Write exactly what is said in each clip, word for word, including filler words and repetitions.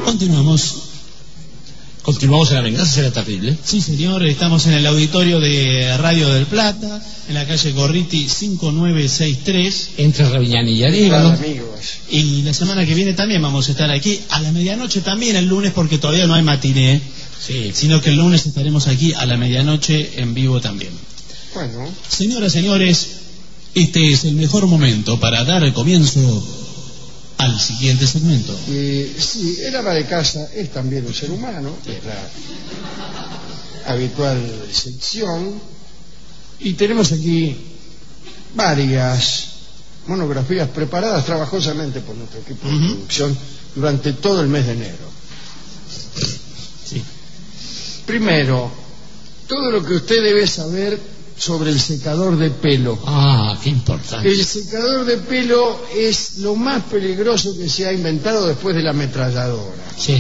Continuamos. Continuamos en La Venganza Será Terrible. Sí, señor, estamos en el auditorio de Radio del Plata, en la calle Gorriti cinco nueve seis tres. Entre Raviñán y Arévalo. Y la semana que viene también vamos a estar aquí, a la medianoche también el lunes, porque todavía no hay matiné, sí. Sino que el lunes estaremos aquí a la medianoche en vivo también. Bueno. Señoras, señores, este es el mejor momento para dar el comienzo al siguiente segmento. Eh, sí, el ama de casa es también un ser humano, es la habitual sección, y tenemos aquí varias monografías preparadas trabajosamente por nuestro equipo de uh-huh. producción durante todo el mes de enero. Sí. Primero, todo lo que usted debe saber sobre el secador de pelo. Ah, qué importante. El secador de pelo es lo más peligroso que se ha inventado después de la ametralladora. Sí.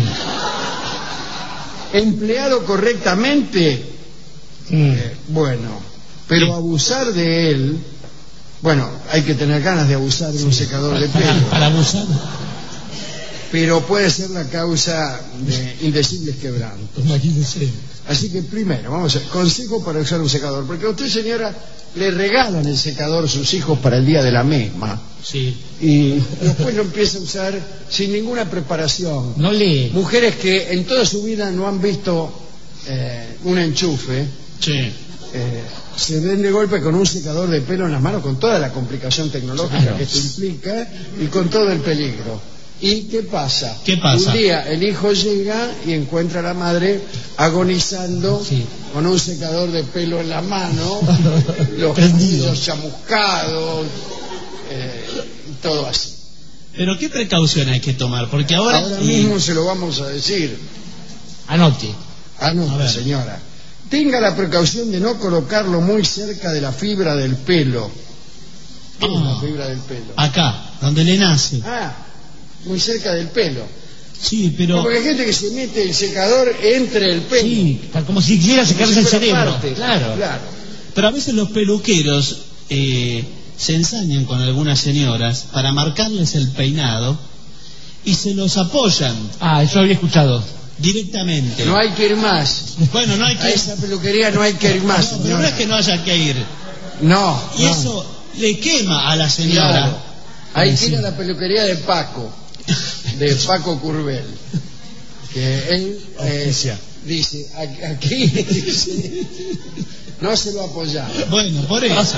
Empleado correctamente, mm. eh, bueno, pero sí. abusar de él, bueno, hay que tener ganas de abusar de sí. un secador de pelo. Para, para abusar. Pero puede ser la causa de indecibles quebrantos. Imagínese. Así que primero, vamos a ver, consejo para usar un secador. Porque a usted, señora, le regalan el secador a sus hijos para el día de la misma. Sí. Y después lo empieza a usar sin ninguna preparación. No lee. Mujeres que en toda su vida no han visto eh, un enchufe. Sí. Eh, se ven de golpe con un secador de pelo en las manos, con toda la complicación tecnológica claro. que esto implica y con todo el peligro. ¿Y qué pasa? ¿Qué pasa? Un día el hijo llega y encuentra a la madre agonizando sí. con un secador de pelo en la mano, los cabellos chamuscados, eh, y todo así. Pero ¿qué precaución hay que tomar? Porque ahora... Ahora mismo se lo vamos a decir. Anote. Anote, señora. Tenga la precaución de no colocarlo muy cerca de la fibra del pelo. ¿Qué oh, es la fibra del pelo? Acá, donde le nace. Ah, muy cerca del pelo. Sí, pero... Porque hay gente que se mete el secador entre el pelo. Sí, como si quisiera secarse el cerebro. Parte. Claro. claro. Pero a veces los peluqueros eh, se ensañan con algunas señoras para marcarles el peinado y se los apoyan. Ah, eso había escuchado. Directamente. No hay que ir más. Bueno, no hay que ir. A esa peluquería no hay que ir más, no, pero no es que no haya que ir. No. Y no. eso le quema a la señora. Claro. Hay que ir a la peluquería de Paco. De Paco Curbel, que él eh, dice aquí dice, no se lo apoyaba. Bueno, por eso.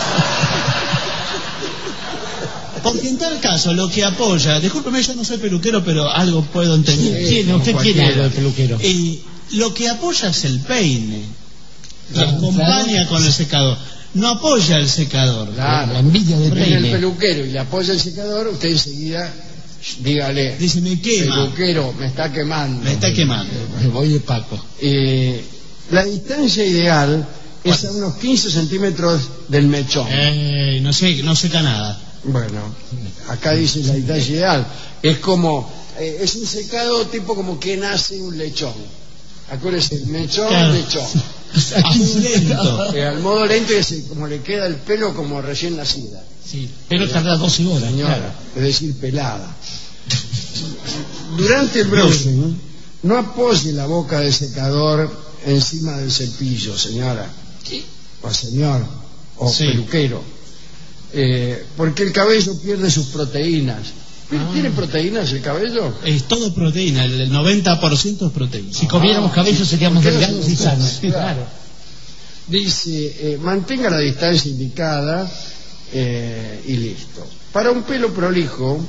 Porque en tal caso lo que apoya, discúlpeme, yo no soy peluquero, pero algo puedo entender. Sí, no, usted tiene algo de peluquero. Y lo que apoya es el peine, que ah, acompaña claro. con el secador. No apoya el secador. Claro. La envidia del peine. El peluquero y le apoya el secador, usted enseguida dígale, dice, me quema. Peluquero, me está quemando. Me está quemando. Me voy de Paco. Eh, la distancia ideal es a unos quince centímetros del mechón. Eh, no sé, no seca nada. Bueno, acá dice la distancia ideal. Es como, eh, es un secado tipo como que nace un lechón. Acuérdese, el mechón, claro. lechón. A modo lento. Eh, al modo lento es como le queda el pelo como recién nacida. Sí, pero tarda doce horas, señora, claro. Es decir, pelada. Durante el brushing, no apoye la boca del secador encima del cepillo, señora. ¿Sí? O señor, o sí. peluquero. Eh, porque el cabello pierde sus proteínas. Ah. ¿Tiene proteínas el cabello? Es todo proteína, el noventa por ciento es proteína. Si comiéramos ah, cabello seríamos delgados y sanos. Claro. claro. Dice, eh, mantenga la distancia indicada. Eh, y listo. Para un pelo prolijo,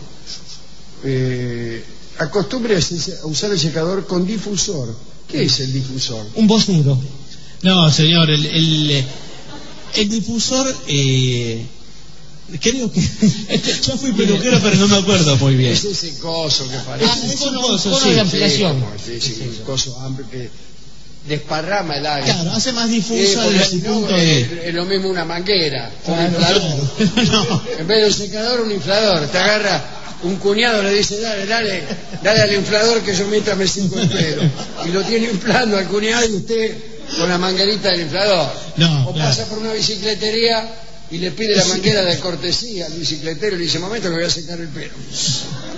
eh, acostumbre a usar el secador con difusor. ¿Qué es el difusor? Un vocero. No, señor, el, el, el difusor, eh, creo que... Yo fui peluquero, pero no me acuerdo muy bien. Es ese coso que parece. Ah, es un coso, sí. de ampliación. Sí, sí, sí, un coso amplio que desparrama el aire. Claro, hace más difusa eh, desde el no, punto es, de... es lo mismo una manguera, claro, un inflador. No. En vez de un secador, un inflador. Te agarra un cuñado, le dice, dale, dale, dale al inflador que yo mientras me seco el pelo. Y lo tiene inflando al cuñado y usted con la manguerita del inflador. No, o claro. pasa por una bicicletería y le pide la manguera de cortesía al bicicletero y le dice, momento que voy a secar el pelo.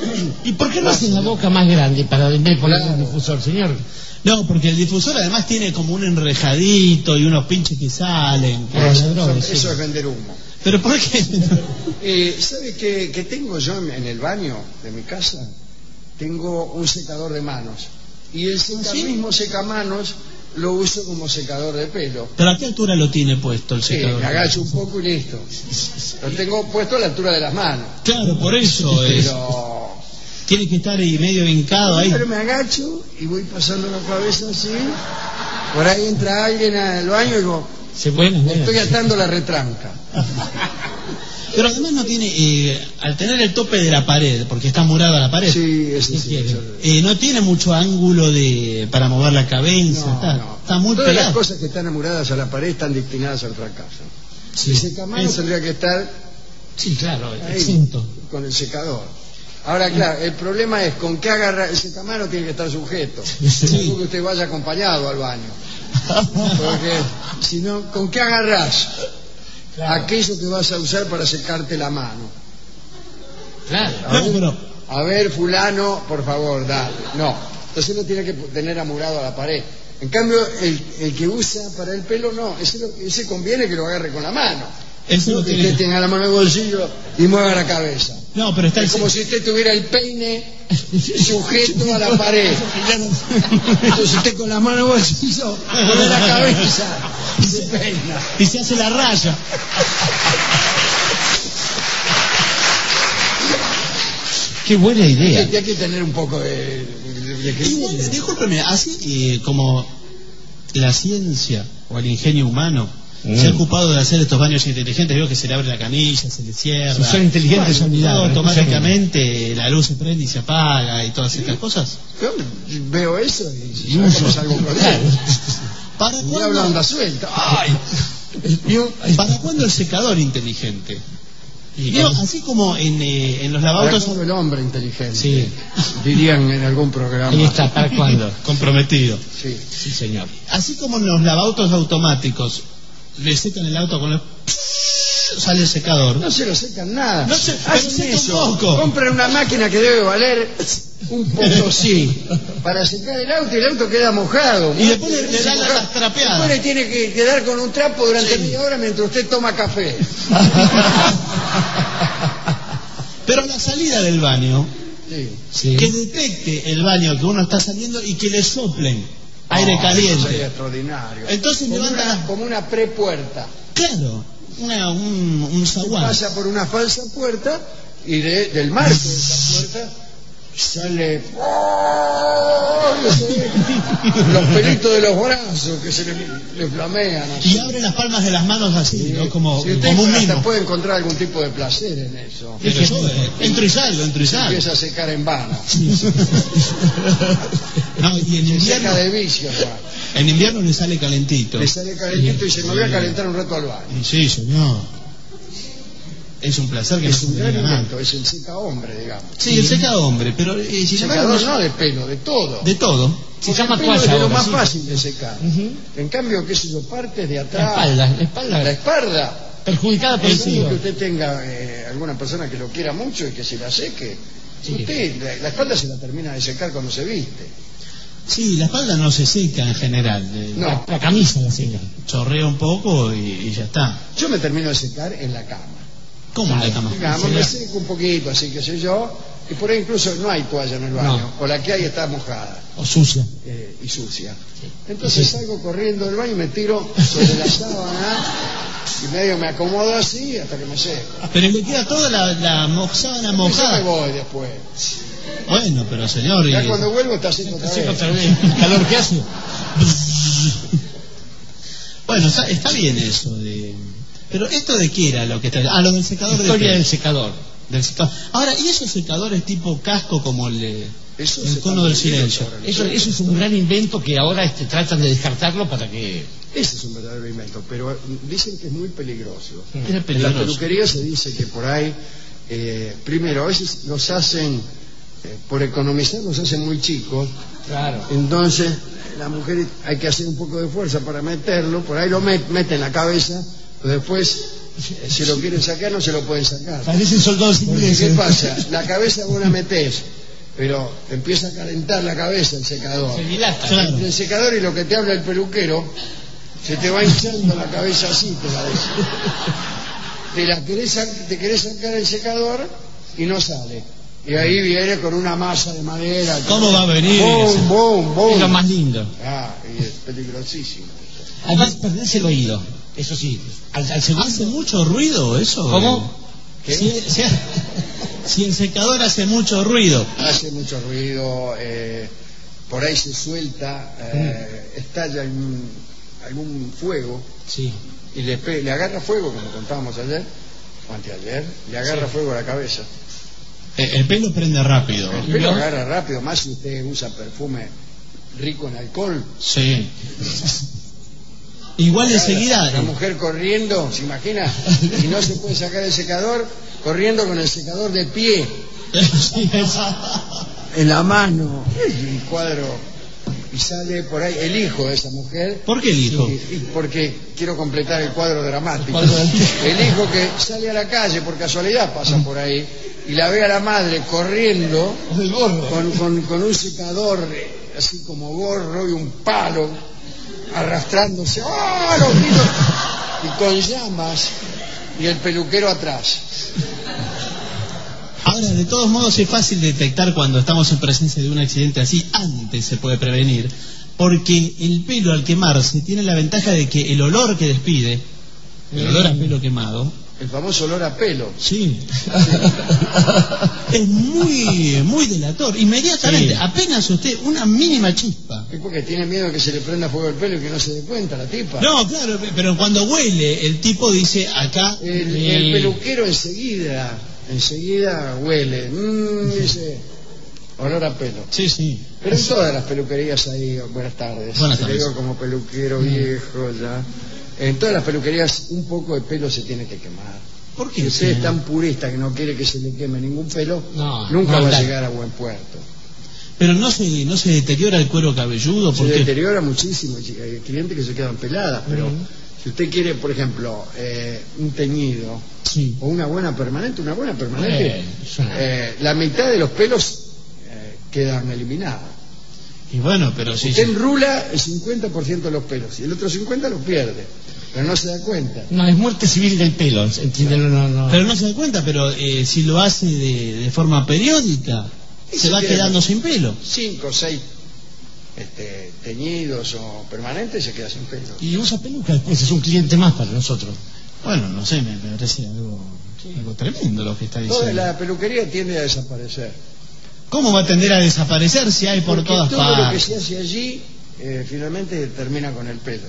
¿Y por qué no hacen la boca más grande para vender por Claro. el difusor, señor? No, porque el difusor además tiene como un enrejadito y unos pinches que salen. Para los Eso, ladrones, eso sí. es vender humo. Pero ¿por qué? Eh, ¿Sabe qué, qué tengo yo en, en el baño de mi casa? Tengo un secador de manos. Y el seca- ¿Sí? mismo secamanos lo uso como secador de pelo. ¿Pero a qué altura lo tiene puesto el Sí, secador? me agacho un poco y listo. Lo tengo puesto a la altura de las manos. Claro, por eso es. Pero, Tiene que estar ahí medio hincado ahí. pero me agacho y voy pasando la cabeza así. Por ahí entra alguien al baño y digo, Se pueden me estoy atando la retranca. Pero además no tiene, eh, al tener el tope de la pared, porque está murada la pared, Sí, ese sí. quiere? eso- eh, no tiene mucho ángulo de para mover la cabeza, No, está, no. está muy Todas las pegado. cosas que están amuradas a la pared están destinadas al fracaso. Sí. El secamanos Es- tendría que estar Sí, claro, ahí, exento. con el secador. Ahora, claro, el problema es con qué agarra el secamano tiene que estar sujeto. Sí. Seguro que usted vaya acompañado al baño. Porque si no, ¿con qué agarrás Claro. aquello que vas a usar para secarte la mano? Claro. A No, ver, pero a ver, fulano, por favor, dale. No, entonces no tiene que tener amurado a la pared. En cambio, el, el que usa para el pelo, no, ese, lo- ese conviene que lo agarre con la mano. eso No lo que tiene. usted tenga la mano en el bolsillo y mueva la cabeza. No, pero está el Es como si usted tuviera el peine sujeto a la pared. Entonces usted con la mano en el bolsillo mueve la cabeza y se peina. y se hace la raya. Qué buena idea. Hay que, hay que tener un poco de, de- de Igual, criterio. discúlpeme, así eh, como la ciencia o el ingenio humano Mm. se ha ocupado de hacer estos baños inteligentes, veo que se le abre la canilla, se le cierra. Si son inteligentes, son todo milagros. automáticamente la luz se prende y se apaga y todas estas cosas. Yo veo eso y ¿sabe cómo salgo con él? ¿Para El diablo cuándo, anda suelto. ¡Ay! ¿Para cuándo el secador inteligente? Digo, así como en, eh, en los Para lavautos cuando el hombre inteligente, Sí. dirían en algún programa. Ahí está, ¿para cuándo? comprometido. Sí. Sí, señor. Así como en los lavautos automáticos le secan el auto con el... sale el secador. No se lo secan nada. No se- Hacen pero seca un eso. poco. Compran una máquina que debe valer un potosí para secar el auto y el auto queda mojado. Y después le- le Se dan moja- las trapeadas. Después le tiene que quedar con un trapo durante Sí. media hora mientras usted toma café. Pero la salida del baño, Sí. Sí. que detecte el baño que uno está saliendo y que le soplen aire No, eso sería caliente. extraordinario. Entonces como levanta una, la- como una prepuerta. Claro, una, un, un zaguán. Pasa por una falsa puerta y de- del marco de esa puerta sale ¡oh! No sé, los pelitos de los brazos que se le, le flamean así. Y abre las palmas de las manos así, ¿no? Como, Si usted como un hasta mimo. puede encontrar algún tipo de placer en eso. Pero yo, eh, entro y salgo, entro y Se salgo. empieza a secar en vano. No, y en Se invierno, seca de vicio ya. en invierno le sale calentito. Le sale calentito y se me voy a calentar un rato al baño. Y sí, señor. Es un placer que Es no un se gran diga nada. invento, es el seca hombre, digamos. Sí, el seca hombre, pero eh, si llamaron Secador no de pelo, de todo. de todo. Se Porque llama el pelo es toalla de lo ahora, más sí. fácil de secar. Ujú. En cambio, qué sé yo, partes de La atrás, espalda, la la espalda espalda. perjudicada por El el frío. que usted tenga eh, alguna persona que lo quiera mucho y que se la seque, Sí. usted la, la espalda se la termina de secar cuando se viste. Sí, la espalda no se seca en general. eh, No. La, la camisa la seca. Chorrea un poco y, y ya está. Yo me termino de secar en la cama. ¿Cómo en la cama? Digamos, me seco un poquito, así que sé yo, y por ahí incluso no hay toalla en el baño, No. o la que hay está mojada O sucia. eh, y sucia. Entonces salgo corriendo del baño y me tiro sobre la sábana y medio me acomodo así hasta que me seco. Pero le queda toda la, la mo- sábana Y yo me mojada. voy después. Bueno, pero señor... Ya y- cuando vuelvo está seco otra Sí, vez. otra vez. El calor que hace. Bueno, está, está bien eso de... Pero esto de qué era lo que está... Ah, lo del secador de Historia pelo. del secador. Del secador. Ahora, ¿y esos secadores tipo casco como el, de- Eso el se cono está del perdiendo silencio? ahora. Eso, eso es un gran invento que ahora este, tratan de descartarlo para que... Ese es un verdadero invento, pero dicen que es muy peligroso. Era En la peligroso. peluquería se dice que por ahí, eh, primero, a veces los hacen, eh, por economizar, los hacen muy chicos. Claro. Entonces, la mujer hay que hacer un poco de fuerza para meterlo, por ahí lo met- mete en la cabeza Después, si lo quieren sacar, no se lo pueden sacar. Parecen soldados ingleses. ¿Qué pasa? La cabeza vos la metés, pero te empieza a calentar la cabeza el secador. Se dilata. Claro. Entre el secador y lo que te habla el peluquero, se te va hinchando la cabeza así, te la des. Te, la querés, te querés sacar el secador y no sale. Y ahí viene con una masa de madera. ¿Cómo va a venir? Boom, boom, boom. Es lo más lindo. Ah, y es peligrosísimo. Además, perdés el oído. Eso sí. Al, al segundo... ¿Hace mucho ruido eso? ¿Cómo? ¿Qué? Si, si, si el secador hace mucho ruido. Hace mucho ruido, eh, por ahí se suelta, eh, mm. estalla algún, algún fuego. Sí. Y le, le agarra fuego, como contábamos ayer, o anteayer, le agarra sí. fuego a la cabeza. El, el pelo prende rápido. El pelo ¿no? agarra rápido, más si usted usa perfume rico en alcohol. Sí. Igual la, enseguida. La mujer corriendo, ¿se imagina? Y no se puede sacar el secador, corriendo con el secador de pie. Sí, en la mano. Y el cuadro. Y sale por ahí el hijo de esa mujer. ¿Por qué el hijo? Y, y porque quiero completar el cuadro dramático. El, cuadro el hijo que sale a la calle, por casualidad pasa por ahí, y la ve a la madre corriendo con, con, con un secador así como gorro y un palo, arrastrándose, ¡oh, los gritos! Y con llamas, y el peluquero atrás. Ahora, de todos modos, es fácil detectar cuando estamos en presencia de un accidente así. Antes se puede prevenir, porque el pelo al quemarse tiene la ventaja de que el olor que despide, el olor a pelo quemado, el famoso olor a pelo, sí, es muy muy delator. Inmediatamente, sí. Apenas usted una mínima chispa. Es porque tiene miedo de que se le prenda fuego el pelo y que no se dé cuenta la tipa. No, claro, pero cuando huele, el tipo dice acá. El, eh... el peluquero enseguida. Enseguida huele, mmm, dice, olor a pelo. Sí, sí. Pero en todas las peluquerías hay, buenas tardes. Buenas Te tardes. digo como peluquero viejo ya. En todas las peluquerías un poco de pelo se tiene que quemar. ¿Por qué? Si usted Sí. es tan purista que no quiere que se le queme ningún pelo, no, nunca no, va no. a llegar a buen puerto. Pero no se no se deteriora el cuero cabelludo, Se porque deteriora muchísimo. Hay clientes que se quedan peladas, pero si usted quiere, por ejemplo, eh, un teñido, sí. o una buena permanente, una buena permanente, Eh, eh, la mitad de los pelos eh, quedan eliminados. Y bueno, pero sí. Usted sí. enrula el cincuenta por ciento de los pelos y el otro cincuenta por ciento los pierde, pero no se da cuenta. No, es muerte civil del pelo, ¿entiendes? No, no, no. Pero no se da cuenta, pero eh, si lo hace de, de forma periódica, Y se se va queda quedando sin pelo. Cinco o seis este, teñidos o permanentes se queda sin pelo. Y usa peluca después, es un cliente más para nosotros. Bueno, no sé, me parece algo, algo tremendo lo que está diciendo. Toda la peluquería tiende a desaparecer. ¿Cómo va a tender a desaparecer si hay por Porque todas todo lo que partes? se hace allí eh, finalmente termina con el pelo.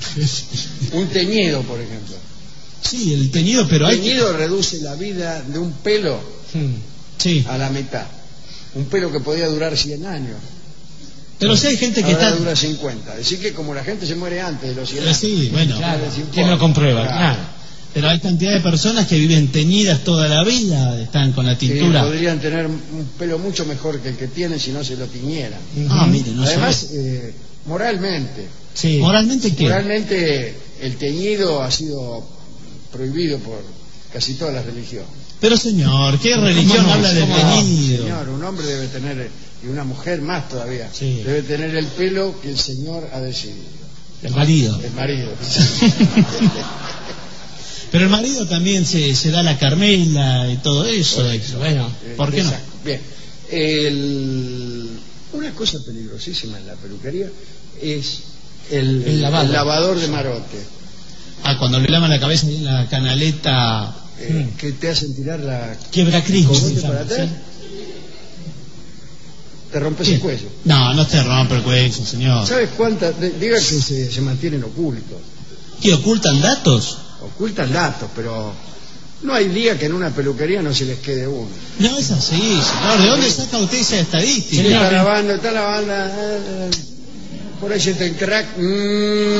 Un teñido, por ejemplo. Sí, el teñido, pero El hay que... teñido reduce la vida de un pelo Sí, a la mitad. Un pelo que podía durar cien años. pero si hay gente que Ahora está... dura cincuenta. Decir que como la gente se muere antes de los cien Eh, años. Sí, bueno, Claro, les importa. ¿quién lo comprueba? Claro. Claro. pero hay cantidad de personas que viven teñidas toda la vida, están con la Sí, tintura. podrían tener un pelo mucho mejor que el que tienen si no se lo tiñeran. Ah, mire, no Además, sé. eh, moralmente, Sí. ¿Moralmente qué? moralmente el teñido ha sido prohibido por casi todas las religiones. Pero señor, ¿qué religión no? habla del ¿Cómo? teñido? Señor, un hombre debe tener, y una mujer más todavía, Sí. debe tener el pelo que el Señor ha decidido. El marido. El marido. Pero el marido también se, se da la Carmela y todo eso. Bueno, ¿Por qué no? Exacto. Bien. El- una cosa peligrosísima en la peluquería es el, El lavado. el lavador de marote, Ah, cuando le lavan la cabeza y en la canaleta... eh, que te hacen tirar la quiebra Cristo. cogote para atrás, te rompes el cuello. No, no te rompe el cuello, señor. ¿Sabes cuántas? de- Diga que se, se mantienen ocultos. ¿Qué, ocultan datos? Ocultan datos, pero no hay día que en una peluquería no se les quede uno. No es así, señor. ¿De dónde saca usted esa estadística? Señor, Está lavando, está lavando. eh, Por ahí siente el crack. mm.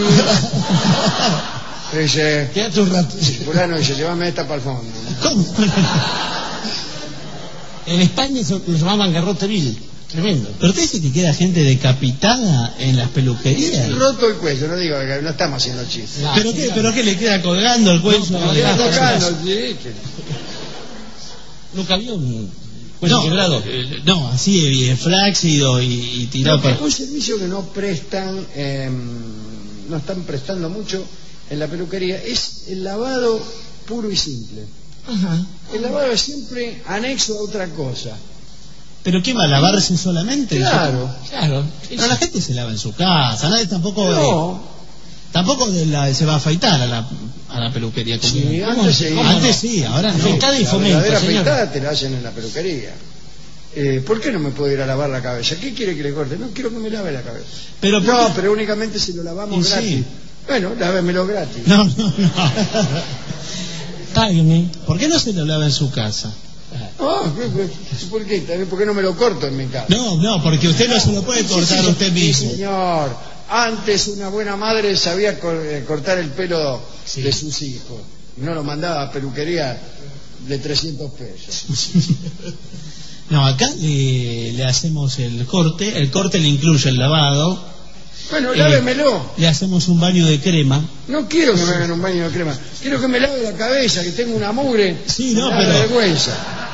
Dice, Quédate un rato. fulano dice, llévame esta para el fondo. ¿Cómo? En España se- lo llamaban garrote vil. Tremendo. Pero usted dice que queda gente decapitada en las peluquerías. Roto el cuello, no digo que no estamos haciendo chistes. No, ¿Pero qué? ¿Pero qué le queda colgando el cuello? No, no, Queda no, tocando, sí, que- ¿Nunca vio un cuello No, quebrado? eh, no, así, eh, flácido y, y tirado No, para... un servicio que no prestan, eh, no están prestando mucho en la peluquería, es el lavado puro y simple. Ajá. El lavado es siempre anexo a otra cosa. ¿Pero qué va a lavarse solamente? Claro. Claro. Pero la gente se lava en su casa, nadie tampoco... No, eh, tampoco de la- se va a afeitar a la, a la peluquería. Como Sí, ¿Cómo? antes sí. Antes sí, ahora no. Afeitada y la fomento, verdadera señor. afeitada te la hacen en la peluquería. Eh, ¿Por qué no me puedo ir a lavar la cabeza? ¿Qué quiere que le corte? No quiero que me lave la cabeza. Pero ¿por No, qué? pero únicamente si lo lavamos Y sí. gratis. Bueno, lávemelo gratis. No, no, no. Págueme. ¿Por qué no se lo lava en su casa? Ah, ¿por qué? ¿Por qué no me lo corto en mi casa? No, no, porque usted no se lo puede cortar Sí, usted sí, mismo. señor. Antes una buena madre sabía cor- eh, cortar el pelo Sí. de sus hijos. Y no lo mandaba a peluquería de trescientos pesos. No, acá le, le hacemos el corte, el corte le incluye el lavado, Bueno, Eh, lávemelo. le hacemos un baño de crema. No quiero que me hagan un baño de crema. Quiero que me lave la cabeza, que tengo una mugre. Sí, no, me da pero- vergüenza.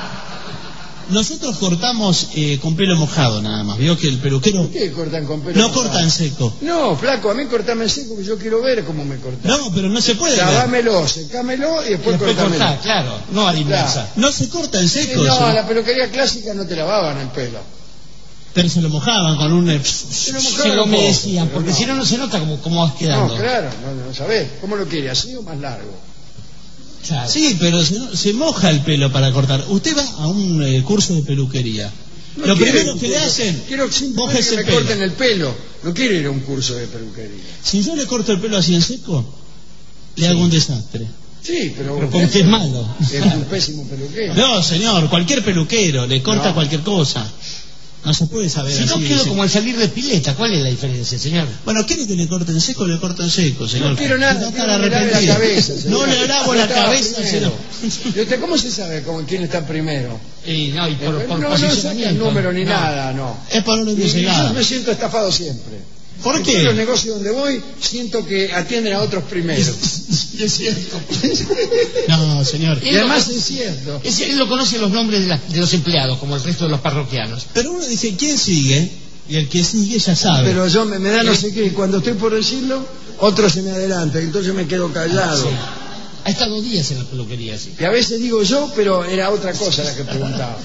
Nosotros cortamos eh, con pelo mojado nada más. Vio que el peluquero ¿Por qué cortan con pelo no mojado? corta en seco. No, flaco, a mí cortame en seco que yo quiero ver cómo me cortan. No, pero no se puede. ver. Lavámelo, secámelo y después, Después cortámelo. cortar, claro. No a la inversa. No se corta en Eh, seco. no, se- a la peluquería clásica no te lavaban el pelo. Pero se lo mojaban con un... eh, Se lo Se mojaban lo un poco, humedecían, pero porque no. si no, no se nota como, cómo vas quedando. No, claro, no, no sabés. ¿Cómo lo quiere? ¿Así o más largo? Claro. Sí, pero se, se moja el pelo para cortar. Usted va a un eh, curso de peluquería. No Lo quiero primero un que le curso. hacen, Quiero simplemente mójese que me el pelo. corten el pelo. No quiero ir a un curso de peluquería. Si yo le corto el pelo así en seco, le hago un desastre. Sí, pero... Pero porque es malo. Es un pésimo peluquero. No, señor, cualquier peluquero le corta No. cualquier cosa. No se puede saber Si así. no quedo dice. como al salir de pileta, ¿cuál es la diferencia, señor? Bueno, ¿quiere que le corte en seco? Le corto en seco, señor. No quiero nada, Va a quiero estar que me lave la arrepentido. cabeza. señor. No le lavo Yo la estaba cabeza, primero. señor. ¿Y usted cómo se sabe cómo, quién está primero? Y no, y por, Eh, por no, no saca posicionamiento. número ni No. nada, no. Es por orden Y, de y yo llegada. me siento estafado siempre. ¿Por En qué? todos los negocios donde voy, siento que atienden a otros primero. Es cierto. No, señor. Y además es cierto. Ese- él lo conoce los nombres de, la- de los empleados, como el resto de los parroquianos. Pero uno dice, ¿quién sigue? Y el que sigue ya sabe. Pero yo me, me da no sé qué, y cuando estoy por decirlo, otro se me adelanta, entonces me quedo callado. Ha estado días en la peluquería, sí. Que a veces digo yo, pero era otra cosa la que preguntaba.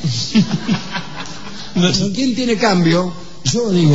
No, Si ¿quién tiene cambio? Yo digo.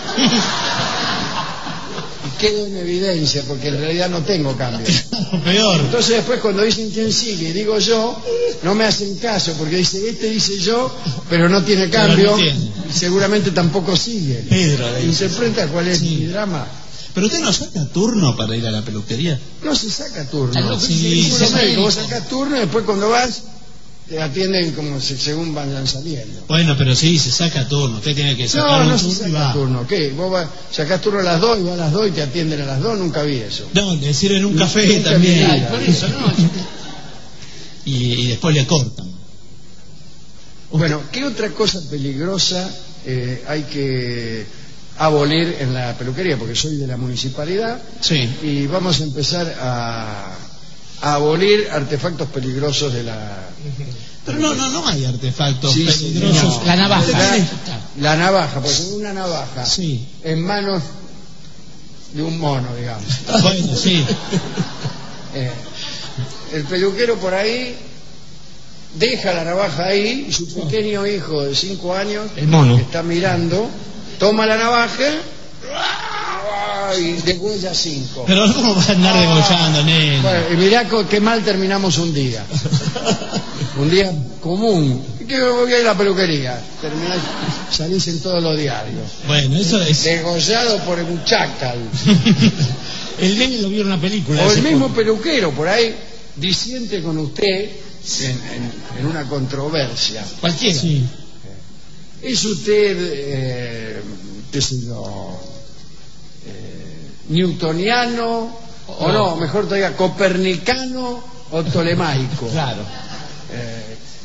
Y quedo en evidencia, porque en realidad no tengo cambio. no, peor. Entonces después cuando dicen quién sigue y digo yo, no me hacen caso, porque dice, este dice yo, pero no tiene Pero no cambio, tiene. y seguramente tampoco sigue. Pedro, le dice. ¿Interpreta cuál es Sí. mi drama? Pero usted no saca turno para ir a la peluquería. No se saca turno. Ah, no, Sí, sí, ninguno sí, médico. sí. Vos sacás turno y después cuando vas te atienden como se- según vayan saliendo. Bueno, pero sí, se saca turno. Usted tiene que sacar No, un no se turno y saca va. turno. ¿Qué? Vos vas, sacás turno a las dos y vas a las dos y te atienden a las dos. Nunca vi eso. No, le sirven un café Nunca también. vi. Ay, por eso, ¿no? Y, y después le cortan. Bueno, ¿qué otra cosa peligrosa eh, hay que abolir en la peluquería? Porque soy de la municipalidad Sí. y vamos a empezar a, a abolir artefactos peligrosos de la... Pero no, no, no hay artefactos Sí, sí, peligrosos. no. La navaja. La, la navaja, porque una navaja Sí. en manos de un mono, digamos. Bueno, sí. Eh, el peluquero por ahí deja la navaja ahí y su pequeño hijo de cinco años El mono. que está mirando toma la navaja y degüella cinco. Pero ¿cómo va a andar degollando, nene? Bueno, y mirá co- qué mal terminamos un día. Un día común. ¿Qué voy a ir a la peluquería? Terminás, salís en todos los diarios. Bueno, eso es... Degollado por un chacal. El nene lo vio en una película. O hace el mismo poco. peluquero por ahí disiente con usted en, en- en una controversia. Cualquiera. Sí. ¿Es usted, eh, qué sé yo, eh, newtoniano o no, mejor todavía, copernicano o tolemaico? Claro. Eh,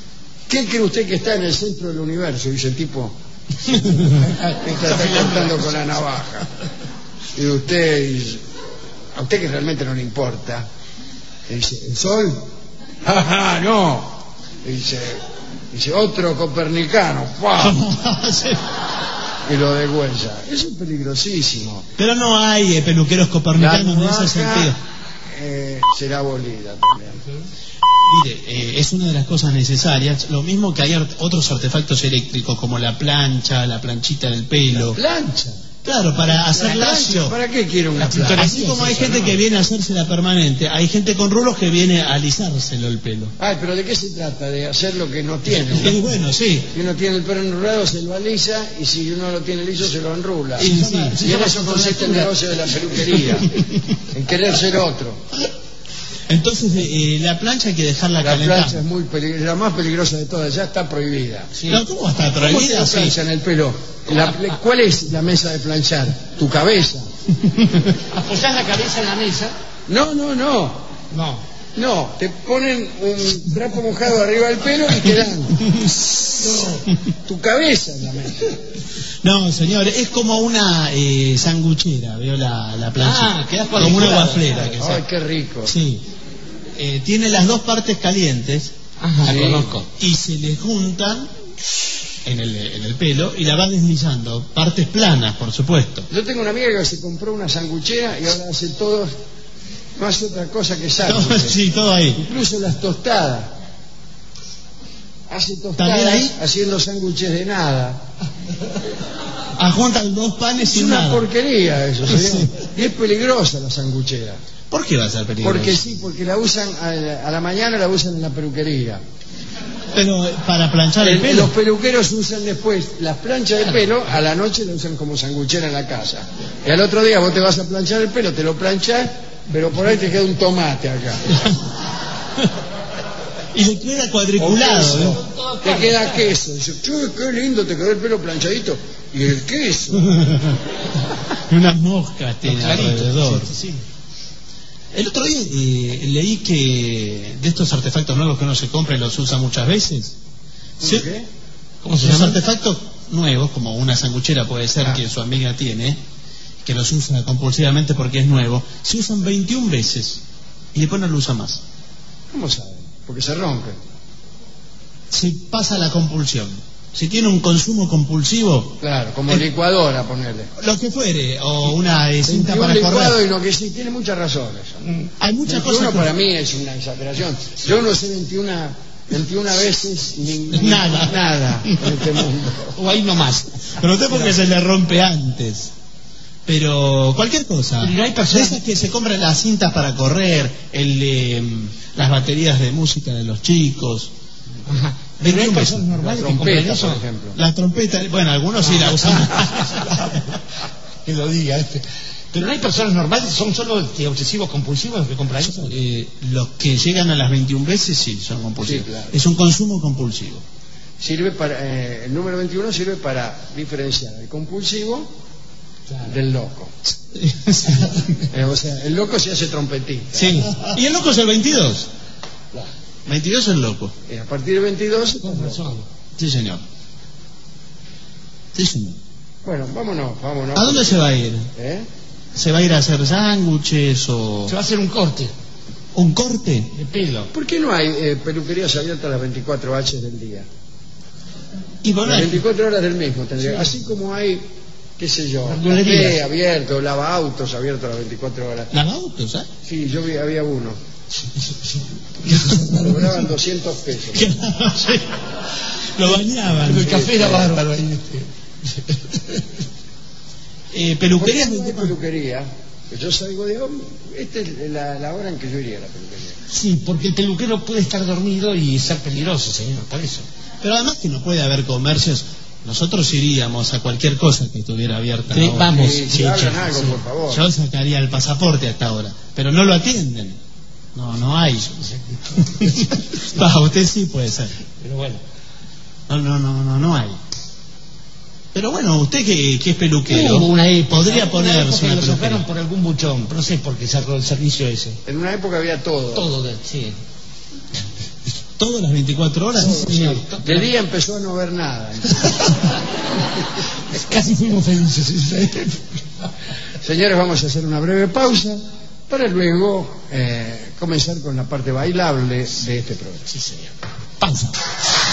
¿Qué cree usted que está en el centro del universo? Dice el tipo, está, está cortando con la navaja. Y usted dice, a usted que realmente no le importa, dice, ¿el sol? ¡Ah, no! Dice, dice, otro copernicano. ¡Wow! Y lo degüella. Eso es peligrosísimo. Pero no hay eh, peluqueros copernicanos en ese sentido. Eh, será abolida también. Mire, eh, es una de las cosas necesarias. Lo mismo que hay art- otros artefactos eléctricos como la plancha, la planchita del pelo. ¿La plancha? Claro, para hacer ¿La lacio. plancha? ¿Para qué quiere una La plancha? Así como hay gente que viene a hacérsela permanente, hay gente con rulos que viene a alisárselo el pelo. Ay, pero ¿de qué se trata? De hacer lo que no tiene. Y bueno, sí. Si uno tiene el pelo enrulado se lo alisa y si uno lo tiene liso se lo enrula. Sí, sí. Y en eso consiste el negocio de la peluquería, en querer ser otro. Entonces, eh, la plancha hay que dejarla La calentar. plancha es muy peligrosa, la más peligrosa de todas, ya está prohibida. Sí. No, ¿cómo está ¿Cómo se prohibida? la Sí. plancha en el pelo? La- ¿Cuál es la mesa de planchar? ¿Tu cabeza? ¿Apoyás la cabeza en la mesa? No, no, no. No. No, te ponen un trapo mojado arriba del pelo y te dan. No, tu cabeza en la mesa. No, señor, es como una eh, sanguchera, veo la, la plancha. Ah, quedás como una cuadriculado. guaflera. Que Ay, sea. qué rico. Sí. Eh, tiene las dos partes calientes Ajá, Sí. la conozco. y se le juntan en el, en el pelo y la va deslizando. Partes planas, por supuesto. Yo tengo una amiga que se compró una sanguchera y ahora hace todo, no hace otra cosa que Todo, sándwiches. sí, todo ahí. Incluso las tostadas. Hace ¿También tostadas ahí? haciendo sándwiches de nada. Ajuntan dos panes Es sin una nada. porquería eso, señor. Sí. Y es peligrosa la sanguchera. ¿Por qué va a ser peligroso? Porque sí, porque la usan a la, a la mañana la usan en la peluquería. Pero para planchar el El- pelo. Los peluqueros usan después las planchas de pelo, a la noche la usan como sanguchera en la casa. Y al otro día vos te vas a planchar el pelo, te lo planchás, pero por ahí te queda un tomate acá. Y le queda O cuadriculado. queso. ¿no? Te queda queso. Dice, "Che, qué lindo, te quedó el pelo planchadito. Y el queso. Unas moscas tiene Clarito, alrededor. sí, sí. El otro día eh, leí que de estos artefactos nuevos que uno se compra y los usa muchas veces. ¿Cómo se- qué? ¿Cómo se llaman? Artefactos nuevos, como una sanguchera puede ser Ah. que su amiga tiene, que los usa compulsivamente porque es nuevo, se usan veintiuna veces y después no lo usa más. ¿Cómo saben? Porque se rompen. Se pasa la compulsión. Si tiene un consumo compulsivo, Claro, como Eh. licuadora, ponerle. lo que fuere, o una eh, cinta Un para licuado correr. y lo que sí, tiene muchas razones. Hay muchas veintiuno cosas que- para mí es una exageración. Yo no sé veintiuna, veintiuna veces ni, ni- Nada. nada en este mundo. O ahí nomás. Pero usted porque se le rompe antes. Pero cualquier cosa. Pero no hay personas- De esas que se compran las cintas para correr, el, eh, las baterías de música de los chicos, Ajá. Pero hay veintiuna personas veces. La normales que compran trompeta, eso. por ejemplo. La trompeta, bueno, algunos sí la usan. Que lo diga este. Pero no hay personas normales, son solo este, obsesivos compulsivos los que compran eso. Eh, los que llegan a las veintiuna veces sí son compulsivos. Sí, claro. Es un consumo compulsivo. Sirve para, eh, el número veintiuno sirve para diferenciar el compulsivo Claro. del loco. Eh, o sea, el loco se hace trompetista. Sí. Y el loco es el veintidós. Claro. veintidós es el loco. Eh, a partir de veintidós. Con razón. Sí, señor. Sí, señor. Bueno, vámonos, vámonos. ¿A dónde se va a ir? ¿Eh? ¿Se va a ir a hacer sándwiches o Se va a hacer un corte un corte? de pelo. ¿Por qué no hay eh, peluquerías abiertas las veinticuatro horas del día? Y bueno, Las veinticuatro horas del mismo tendría. Así como hay, qué sé yo, Verdulerías. café abierto, lavaautos abiertos las veinticuatro horas. lavautos, ¿eh? Sí, yo vi, había uno. Cobraban doscientos pesos. Sí. Lo bañaban. Pero el café era bárbaro ahí. Este. Eh, ¿Por qué peluquerías no de hay tema- peluquería? Pues yo salgo de hombre. Esta es la, la hora en que yo iría a la peluquería. Sí, porque el peluquero puede estar dormido y ser peligroso, señor, por eso. Pero además que no puede haber comercios. Nosotros iríamos a cualquier cosa que estuviera abierta. Sí, ahora. vamos. Sí, sí, hagan sí, algo, sí. por favor. Yo sacaría el pasaporte hasta ahora, pero no lo atienden. No, no hay. Va, usted sí puede ser. Pero bueno. No, no, no, no, no hay. Pero bueno, usted que, que es peluquero, Hubo una época, podría una ponerse época que una lo sacaron peluquería. por algún buchón, no sé por qué cerró el servicio ese. En una época había todo. Todo, de, sí. ¿Todas las veinticuatro horas? Sí, sí. De día empezó a no ver nada. Casi fuimos felices. ¿Sí? Señores, vamos a hacer una breve pausa para luego eh, comenzar con la parte bailable de este programa. Sí, señor. Pausa.